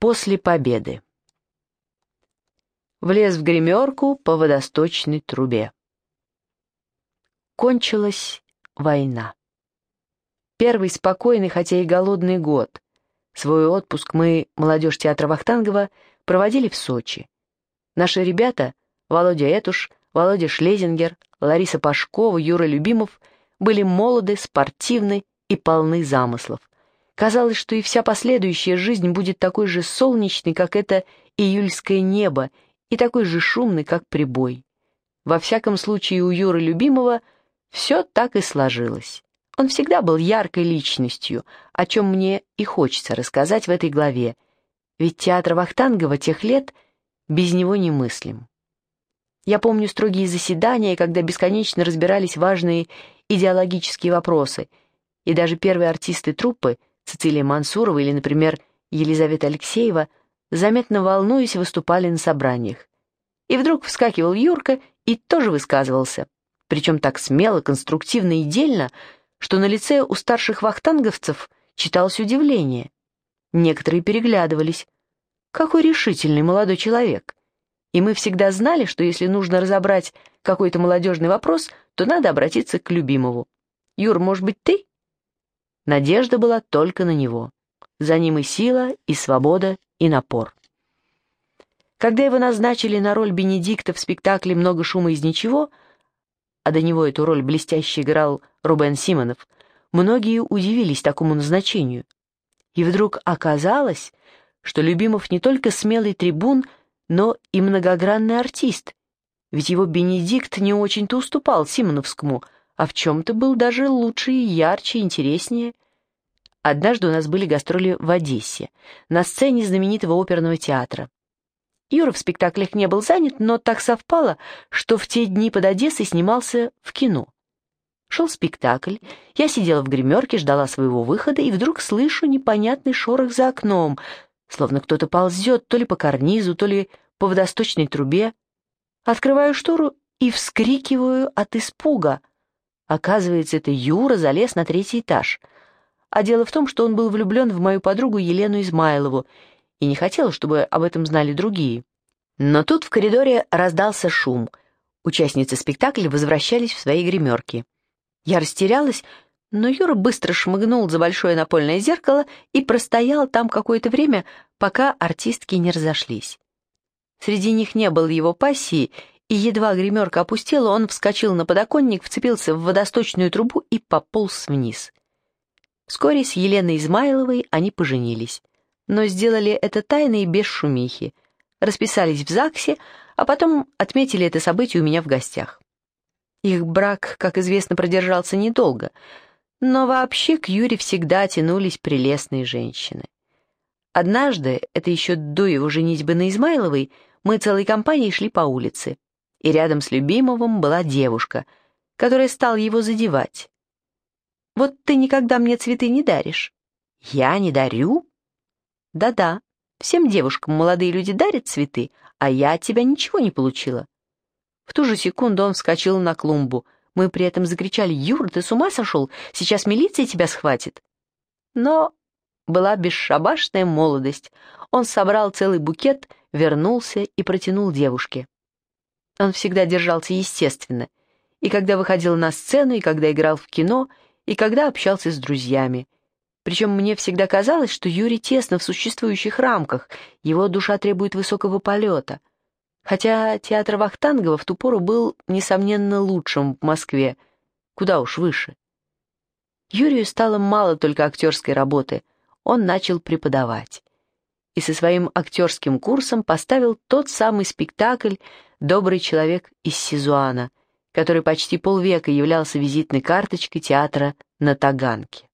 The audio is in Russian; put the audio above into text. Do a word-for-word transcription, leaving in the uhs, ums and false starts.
После победы. Влез в гримерку по водосточной трубе. Кончилась война. Первый спокойный, хотя и голодный год. Свой отпуск мы, молодежь театра Вахтангова, проводили в Сочи. Наши ребята, Володя Этуш, Володя Шлезингер, Лариса Пашкова, Юра Любимов, были молоды, спортивны и полны замыслов. Казалось, что и вся последующая жизнь будет такой же солнечной, как это июльское небо, и такой же шумной, как прибой. Во всяком случае, у Юры Любимова все так и сложилось. Он всегда был яркой личностью, о чем мне и хочется рассказать в этой главе, ведь театр Вахтангова тех лет без него немыслим. Я помню строгие заседания, когда бесконечно разбирались важные идеологические вопросы, и даже первые артисты труппы, Цицилия Мансурова или, например, Елизавета Алексеева, заметно волнуясь, выступали на собраниях. И вдруг вскакивал Юрка и тоже высказывался, причем так смело, конструктивно и дельно, что на лице у старших вахтанговцев читалось удивление. Некоторые переглядывались. Какой решительный молодой человек. И мы всегда знали, что если нужно разобрать какой-то молодежный вопрос, то надо обратиться к Любимову. «Юр, может быть, ты?» Надежда была только на него. За ним и сила, и свобода, и напор. Когда его назначили на роль Бенедикта в спектакле «Много шума из ничего», а до него эту роль блестяще играл Рубен Симонов, многие удивились такому назначению. И вдруг оказалось, что Любимов не только смелый трибун, но и многогранный артист, ведь его Бенедикт не очень-то уступал Симоновскому, а в чем-то был даже лучше и ярче, интереснее. Однажды у нас были гастроли в Одессе, на сцене знаменитого оперного театра. Юра в спектаклях не был занят, но так совпало, что в те дни под Одессой снимался в кино. Шел спектакль, я сидела в гримерке, ждала своего выхода, и вдруг слышу непонятный шорох за окном, словно кто-то ползет то ли по карнизу, то ли по водосточной трубе. Открываю штору и вскрикиваю от испуга. Оказывается, это Юра залез на третий этаж. А дело в том, что он был влюблен в мою подругу Елену Измайлову и не хотел, чтобы об этом знали другие. Но тут в коридоре раздался шум. Участницы спектакля возвращались в свои гримерки. Я растерялась, но Юра быстро шмыгнул за большое напольное зеркало и простоял там какое-то время, пока артистки не разошлись. Среди них не было его пассии, и едва гримерка опустела, он вскочил на подоконник, вцепился в водосточную трубу и пополз вниз. Вскоре с Еленой Измайловой они поженились, но сделали это тайно и без шумихи, расписались в ЗАГСе, а потом отметили это событие у меня в гостях. Их брак, как известно, продержался недолго, но вообще к Юре всегда тянулись прелестные женщины. Однажды, это еще до его женитьбы на Измайловой, мы целой компанией шли по улице, и рядом с Любимовым была девушка, которая стала его задевать. «Вот ты никогда мне цветы не даришь». «Я не дарю?» «Да-да, всем девушкам молодые люди дарят цветы, а я от тебя ничего не получила». В ту же секунду он вскочил на клумбу. Мы при этом закричали: «Юр, ты с ума сошел? Сейчас милиция тебя схватит». Но была бесшабашная молодость. Он собрал целый букет, вернулся и протянул девушке. Он всегда держался естественно, и когда выходил на сцену, и когда играл в кино, и когда общался с друзьями. Причем мне всегда казалось, что Юре тесно в существующих рамках, его душа требует высокого полета. Хотя театр Вахтангова в ту пору был, несомненно, лучшим в Москве, куда уж выше. Юрию стало мало только актерской работы, он начал преподавать. И со своим актерским курсом поставил тот самый спектакль «Добрый человек из Сизуана», который почти полвека являлся визитной карточкой театра на Таганке.